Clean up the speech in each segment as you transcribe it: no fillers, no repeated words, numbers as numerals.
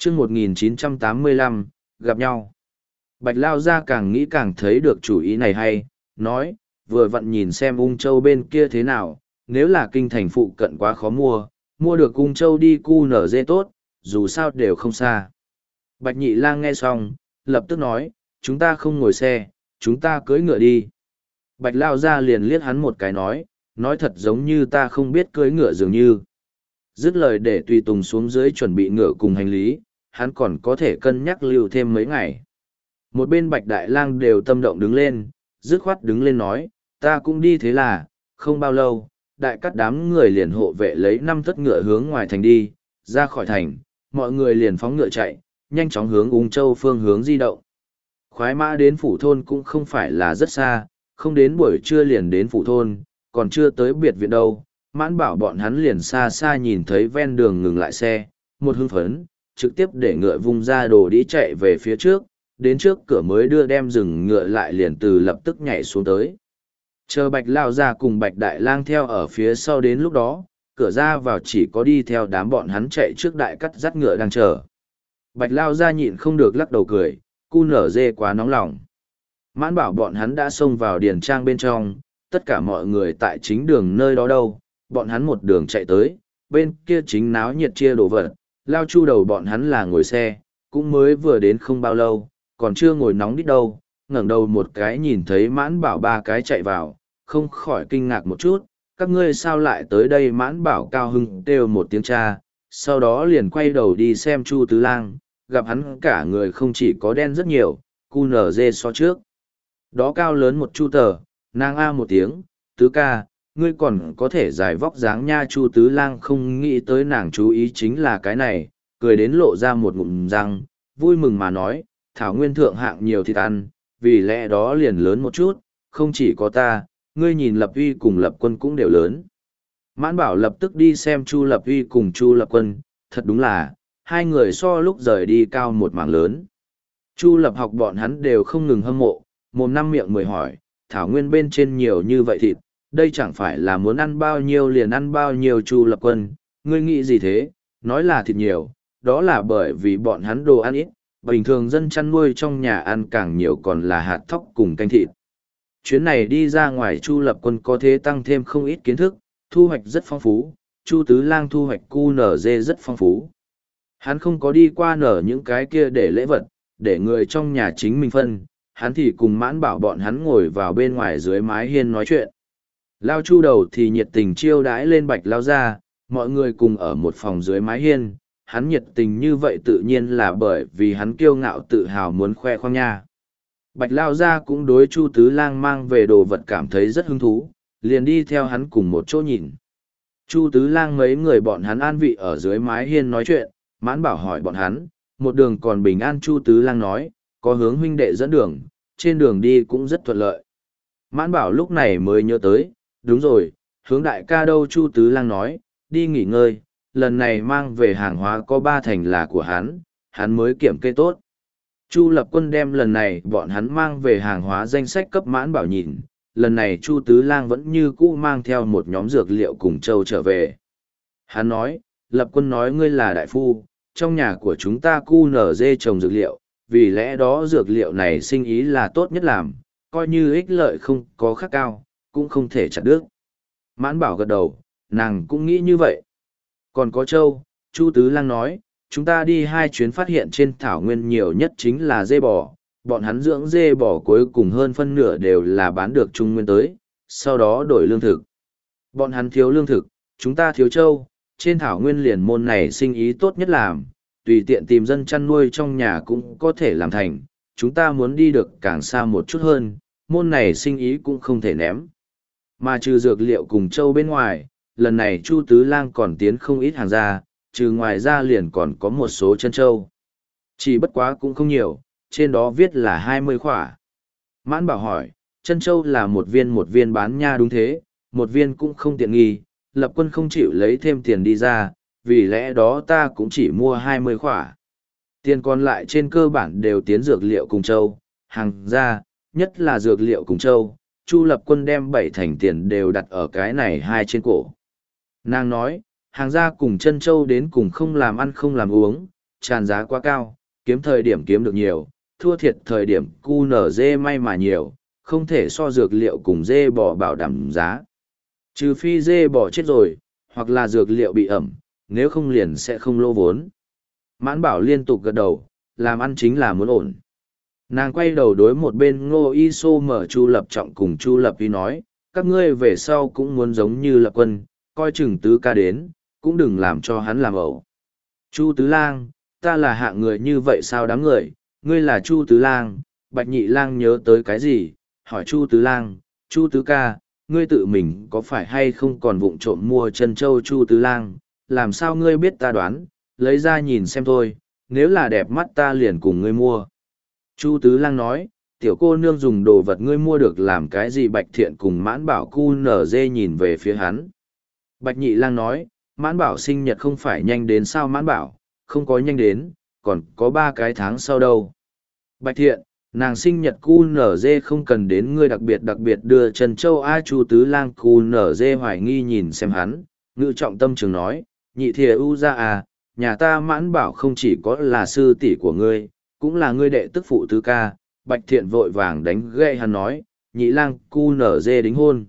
chương 1985, gặp nhau. Bạch Lao Gia càng nghĩ càng thấy được chủ ý này hay, nói, vừa vặn nhìn xem ung châu bên kia thế nào, nếu là kinh thành phụ cận quá khó mua được ung châu đi cu nở dê tốt, dù sao đều không xa. Bạch Nhị Lang nghe xong, lập tức nói, chúng ta không ngồi xe, chúng ta cưỡi ngựa đi. Bạch Lao Gia liền liếc hắn một cái nói thật giống như ta không biết cưỡi ngựa dường như. Dứt lời để tùy tùng xuống dưới chuẩn bị ngựa cùng hành lý, hắn còn có thể cân nhắc lưu thêm mấy ngày. Một bên Bạch Đại Lang đều tâm động đứng lên, dứt khoát đứng lên nói, ta cũng đi thế là, không bao lâu, đại cắt đám người liền hộ vệ lấy 5 thất ngựa hướng ngoài thành đi, ra khỏi thành, mọi người liền phóng ngựa chạy, nhanh chóng hướng Ung Châu phương hướng di động. Khoái mã đến phủ thôn cũng không phải là rất xa, không đến buổi trưa liền đến phủ thôn, còn chưa tới biệt viện đâu. Mãn Bảo bọn hắn liền xa xa nhìn thấy ven đường ngừng lại xe, một hưng phấn, trực tiếp để ngựa vung ra đồ đi chạy về phía trước, đến trước cửa mới đưa đem dừng ngựa lại liền từ lập tức nhảy xuống tới. Chờ Bạch Lao Gia cùng Bạch Đại Lang theo ở phía sau đến lúc đó, cửa ra vào chỉ có đi theo đám bọn hắn chạy trước đại cắt dắt ngựa đang chờ. Bạch Lao Gia nhịn không được lắc đầu cười, cu nở dê quá nóng lòng. Mãn Bảo bọn hắn đã xông vào điền trang bên trong, tất cả mọi người tại chính đường nơi đó đâu, bọn hắn một đường chạy tới, bên kia chính náo nhiệt chia đồ vật, Lao Chu đầu bọn hắn là ngồi xe, cũng mới vừa đến không bao lâu, còn chưa ngồi nóng đít đâu, ngẩng đầu một cái nhìn thấy Mãn Bảo 3 cái chạy vào, không khỏi kinh ngạc một chút, các ngươi sao lại tới đây? Mãn Bảo cao hưng kêu một tiếng cha, sau đó liền quay đầu đi xem Chu Tứ Lang, gặp hắn cả người không chỉ có đen rất nhiều, cu nở dê so trước. Đó cao lớn một chu tờ, nàng a một tiếng, Tứ ca, ngươi còn có thể giải vóc dáng nha. Chu Tứ Lang không nghĩ tới nàng chú ý chính là cái này, cười đến lộ ra một ngụm răng, vui mừng mà nói, thảo nguyên thượng hạng nhiều thịt ăn, vì lẽ đó liền lớn một chút, không chỉ có ta, ngươi nhìn Lập Uy cùng Lập Quân cũng đều lớn. Mãn Bảo lập tức đi xem Chu Lập Uy cùng Chu Lập Quân, thật đúng là, hai người so lúc rời đi cao một mảng lớn. Chu Lập Học bọn hắn đều không ngừng hâm mộ, mồm năm miệng mười hỏi, thảo nguyên bên trên nhiều như vậy thịt, đây chẳng phải là muốn ăn bao nhiêu liền ăn bao nhiêu. Chu Lập Quân, ngươi nghĩ gì thế, nói là thịt nhiều, đó là bởi vì bọn hắn đồ ăn ít, bình thường dân chăn nuôi trong nhà ăn càng nhiều còn là hạt thóc cùng canh thịt. Chuyến này đi ra ngoài Chu Lập Quân có thế tăng thêm không ít kiến thức, thu hoạch rất phong phú, Chu Tứ Lang thu hoạch cu nở dê rất phong phú. Hắn không có đi qua nở những cái kia để lễ vật, để người trong nhà chính mình phân, hắn thì cùng Mãn Bảo bọn hắn ngồi vào bên ngoài dưới mái hiên nói chuyện. Lao Chu đầu thì nhiệt tình chiêu đãi lên Bạch Lao Gia, mọi người cùng ở một phòng dưới mái hiên, hắn nhiệt tình như vậy tự nhiên là bởi vì hắn kiêu ngạo tự hào muốn khoe khoang nha. Bạch Lao Gia cũng đối Chu Tứ Lang mang về đồ vật cảm thấy rất hứng thú, liền đi theo hắn cùng một chỗ nhìn. Chu Tứ Lang mấy người bọn hắn an vị ở dưới mái hiên nói chuyện, Mãn Bảo hỏi bọn hắn, một đường còn bình an. Chu Tứ Lang nói, có hướng huynh đệ dẫn đường, trên đường đi cũng rất thuận lợi. Mãn Bảo lúc này mới nhớ tới, đúng rồi, hướng đại ca đâu? Chu Tứ Lang nói, đi nghỉ ngơi, lần này mang về hàng hóa có 3 thành là của hắn mới kiểm kê tốt. Chu Lập Quân đem lần này bọn hắn mang về hàng hóa danh sách cấp Mãn Bảo nhìn, lần này Chu Tứ Lang vẫn như cũ mang theo một nhóm dược liệu cùng châu trở về. Hắn nói, Lập Quân nói ngươi là đại phu, trong nhà của chúng ta cu nở dê trồng dược liệu, vì lẽ đó dược liệu này sinh ý là tốt nhất làm, coi như ích lợi không có khác cao, cũng không thể chặt đứt. Mãn Bảo gật đầu, nàng cũng nghĩ như vậy. Còn có châu, Chu Tứ Lang nói, chúng ta đi 2 chuyến phát hiện trên thảo nguyên nhiều nhất chính là dê bò, bọn hắn dưỡng dê bò cuối cùng hơn phân nửa đều là bán được Trung Nguyên tới, sau đó đổi lương thực. Bọn hắn thiếu lương thực, chúng ta thiếu châu, trên thảo nguyên liền môn này sinh ý tốt nhất làm, tùy tiện tìm dân chăn nuôi trong nhà cũng có thể làm thành, chúng ta muốn đi được càng xa một chút hơn, môn này sinh ý cũng không thể ném. Mà trừ dược liệu cùng châu bên ngoài, lần này Chu Tứ Lang còn tiến không ít hàng ra, trừ ngoài ra liền còn có một số chân châu. Chỉ bất quá cũng không nhiều, trên đó viết là 20 khỏa. Mãn Bảo hỏi, chân châu là một viên bán nha? Đúng thế, một viên cũng không tiện nghi, Lập Quân không chịu lấy thêm tiền đi ra, vì lẽ đó ta cũng chỉ mua 20 khỏa. Tiền còn lại trên cơ bản đều tiến dược liệu cùng châu, hàng ra, nhất là dược liệu cùng châu, Chu Lập Quân đem 7 thành tiền đều đặt ở cái này 2 trên cổ. Nàng nói, hàng ra cùng chân châu đến cùng không làm ăn không làm uống, tràn giá quá cao, kiếm thời điểm kiếm được nhiều, thua thiệt thời điểm cu nở dê may mà nhiều, không thể so dược liệu cùng dê bò bảo đảm giá. Trừ phi dê bò chết rồi, hoặc là dược liệu bị ẩm, nếu không liền sẽ không lỗ vốn. Mãn Bảo liên tục gật đầu, làm ăn chính là muốn ổn. Nàng quay đầu đối một bên Ngô Y Sô mở Chu Lập Trọng cùng Chu Lập Y nói, các ngươi về sau cũng muốn giống như Lập Quân, coi chừng Tứ ca đến, cũng đừng làm cho hắn làm ẩu. Chu Tứ Lang, ta là hạng người như vậy sao đám người, ngươi là Chu Tứ Lang, Bạch Nhị Lang nhớ tới cái gì, hỏi Chu Tứ Lang, Chu Tứ ca, ngươi tự mình có phải hay không còn vụng trộm mua chân châu Chu Tứ Lang, làm sao ngươi biết ta đoán, lấy ra nhìn xem thôi, nếu là đẹp mắt ta liền cùng ngươi mua. Chu Tứ Lang nói, tiểu cô nương dùng đồ vật ngươi mua được làm cái gì? Bạch Thiện cùng Mãn Bảo cu nở dê nhìn về phía hắn. Bạch Nhị Lang nói, Mãn Bảo sinh nhật không phải nhanh đến sao? Mãn Bảo, không có nhanh đến, còn có 3 cái tháng sau đâu. Bạch Thiện, nàng sinh nhật cu nở dê không cần đến ngươi đặc biệt đưa Trần Châu A. Chu Tứ Lang cu nở dê hoài nghi nhìn xem hắn, ngự trọng tâm trường nói, nhị thìa u ra à, nhà ta Mãn Bảo không chỉ có là sư tỷ của ngươi, cũng là ngươi đệ tức phụ tứ ca. Bạch Thiện vội vàng đánh gậy hắn nói, Nhị Lang cu nở dê đính hôn.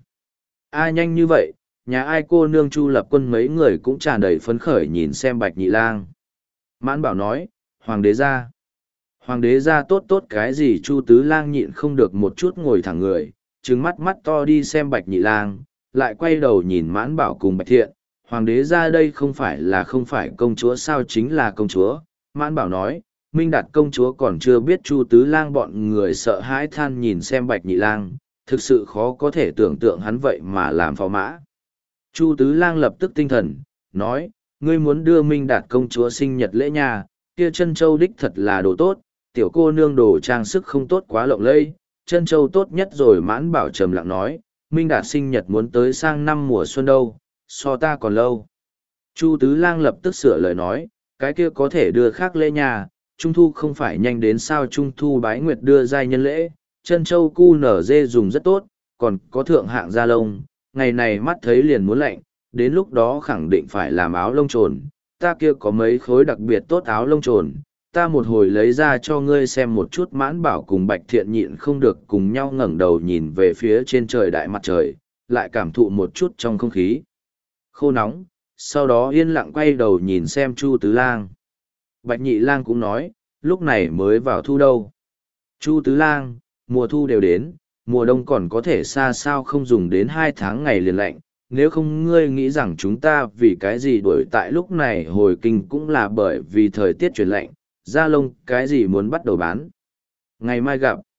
A nhanh như vậy, nhà ai cô nương Chu Lập Quân mấy người cũng tràn đầy phấn khởi nhìn xem Bạch Nhị Lang. Mãn Bảo nói, Hoàng đế gia. Hoàng đế gia tốt tốt cái gì? Chu Tứ Lang nhịn không được một chút ngồi thẳng người, trừng mắt mắt to đi xem Bạch Nhị Lang, lại quay đầu nhìn Mãn Bảo cùng Bạch Thiện. Hoàng đế gia đây không phải công chúa sao? Chính là công chúa. Mãn Bảo nói, Minh Đạt công chúa còn chưa biết. Chu Tứ Lang bọn người sợ hãi than nhìn xem Bạch Nhị Lang, thực sự khó có thể tưởng tượng hắn vậy mà làm phò mã. Chu Tứ Lang lập tức tinh thần, nói, ngươi muốn đưa Minh Đạt công chúa sinh nhật lễ nhà, kia chân châu đích thật là đồ tốt, tiểu cô nương đồ trang sức không tốt quá lộng lẫy, chân châu tốt nhất rồi. Mãn Bảo trầm lặng nói, Minh Đạt sinh nhật muốn tới sang năm mùa xuân đâu, so ta còn lâu. Chu Tứ Lang lập tức sửa lời nói, cái kia có thể đưa khác lễ nhà, Trung thu không phải nhanh đến sao? Trung thu bái nguyệt đưa giai nhân lễ, chân châu cu nở dê dùng rất tốt, còn có thượng hạng da lông, ngày này mắt thấy liền muốn lạnh, đến lúc đó khẳng định phải làm áo lông trồn, ta kia có mấy khối đặc biệt tốt áo lông trồn, ta một hồi lấy ra cho ngươi xem một chút. Mãn Bảo cùng Bạch Thiện nhịn không được cùng nhau ngẩng đầu nhìn về phía trên trời đại mặt trời, lại cảm thụ một chút trong không khí khô nóng, sau đó yên lặng quay đầu nhìn xem Chu Tứ Lang. Bạch Nhị Lang cũng nói, lúc này mới vào thu đâu. Chu Tứ Lang, mùa thu đều đến, mùa đông còn có thể xa sao không dùng đến 2 tháng ngày liền lạnh, nếu không ngươi nghĩ rằng chúng ta vì cái gì đuổi tại lúc này hồi kinh cũng là bởi vì thời tiết chuyển lạnh, da lông cái gì muốn bắt đầu bán. Ngày mai gặp.